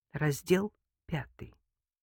Раздел 5.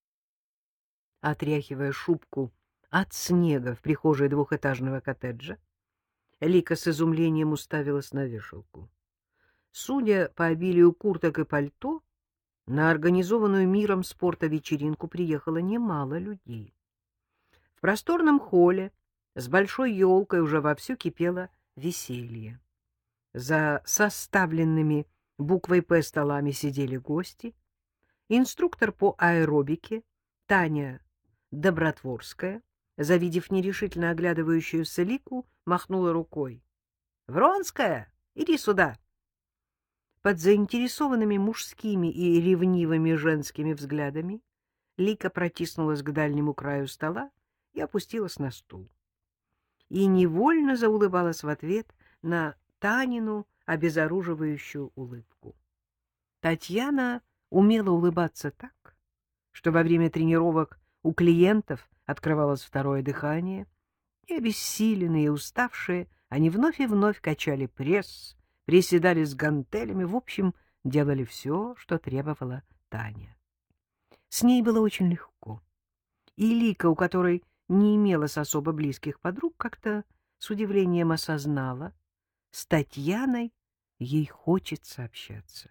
Отряхивая шубку от снега в прихожей двухэтажного коттеджа, Лика с изумлением уставилась на вешалку. Судя по обилию курток и пальто, на организованную миром спорта вечеринку приехало немало людей. В просторном холле с большой елкой уже вовсю кипело веселье. За составленными буквой «П» столами сидели гости. Инструктор по аэробике Таня Добротворская, завидев нерешительно оглядывающуюся Лику, махнула рукой. — Вронская, иди сюда! Под заинтересованными мужскими и ревнивыми женскими взглядами Лика протиснулась к дальнему краю стола и опустилась на стул. И невольно заулыбалась в ответ на Танину обезоруживающую улыбку. Татьяна умела улыбаться так, что во время тренировок у клиентов открывалось второе дыхание, и обессиленные и уставшие они вновь и вновь качали пресс, приседали с гантелями, в общем, делали все, что требовала Таня. С ней было очень легко. И Лика, у которой не имелось особо близких подруг, как-то с удивлением осознала, с Татьяной ей хочется общаться.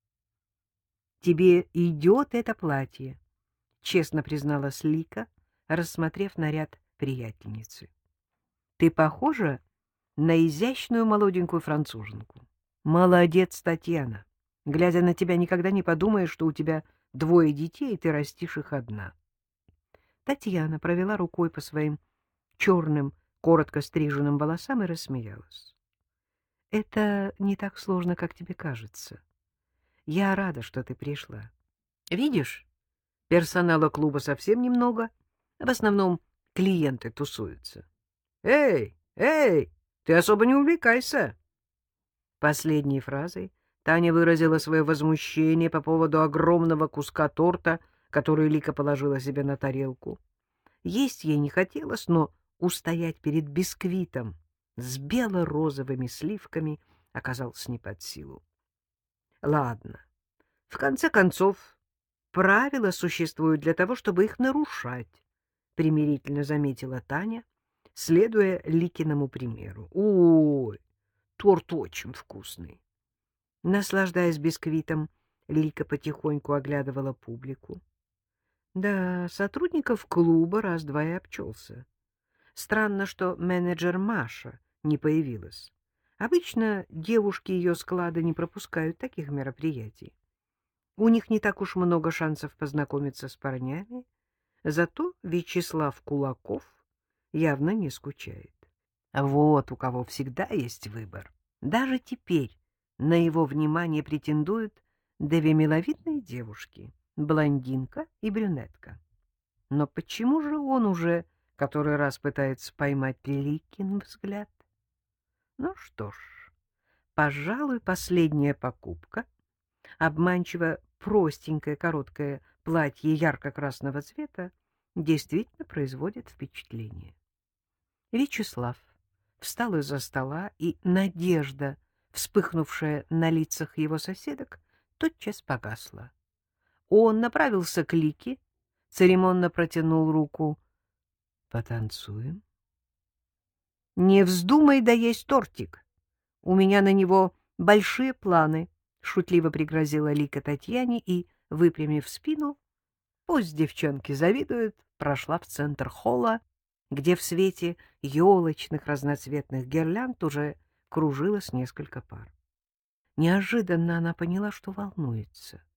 — Тебе идет это платье, — честно призналась Лика, рассмотрев наряд приятельницы. — Ты похожа на изящную молоденькую француженку. Молодец, Татьяна. Глядя на тебя, никогда не подумаешь, что у тебя двое детей, и ты растишь их одна. Татьяна провела рукой по своим черным, коротко стриженным волосам и рассмеялась. — Это не так сложно, как тебе кажется. Я рада, что ты пришла. Видишь, персонала клуба совсем немного, в основном клиенты тусуются. — Эй, эй, ты особо не увлекайся! Последней фразой Таня выразила свое возмущение по поводу огромного куска торта, который Лика положила себе на тарелку. Есть ей не хотелось, но устоять перед бисквитом с бело-розовыми сливками оказалось не под силу. Ладно, в конце концов, правила существуют для того, чтобы их нарушать, примирительно заметила Таня, следуя Ликиному примеру. Ой, торт очень вкусный. Наслаждаясь бисквитом, Лика потихоньку оглядывала публику. Да, сотрудников клуба раз-два и обчелся. Странно, что менеджер Маша не появилась. Обычно девушки ее склада не пропускают таких мероприятий. У них не так уж много шансов познакомиться с парнями, зато Вячеслав Кулаков явно не скучает. Вот у кого всегда есть выбор. Даже теперь на его внимание претендуют две миловидные девушки, блондинка и брюнетка. Но почему же он уже который раз пытается поймать Ликин взгляд? Ну что ж, пожалуй, последняя покупка, обманчиво простенькое короткое платье ярко-красного цвета, действительно производит впечатление. Вячеслав встал из-за стола, и надежда, вспыхнувшая на лицах его соседок, тотчас погасла. Он направился к Лике, церемонно протянул руку. — Потанцуем? — Не вздумай доесть тортик. У меня на него большие планы, — шутливо пригрозила Лика Татьяне и, выпрямив спину, пусть девчонки завидуют, прошла в центр холла, где в свете елочных разноцветных гирлянд уже кружилось несколько пар. Неожиданно она поняла, что волнуется.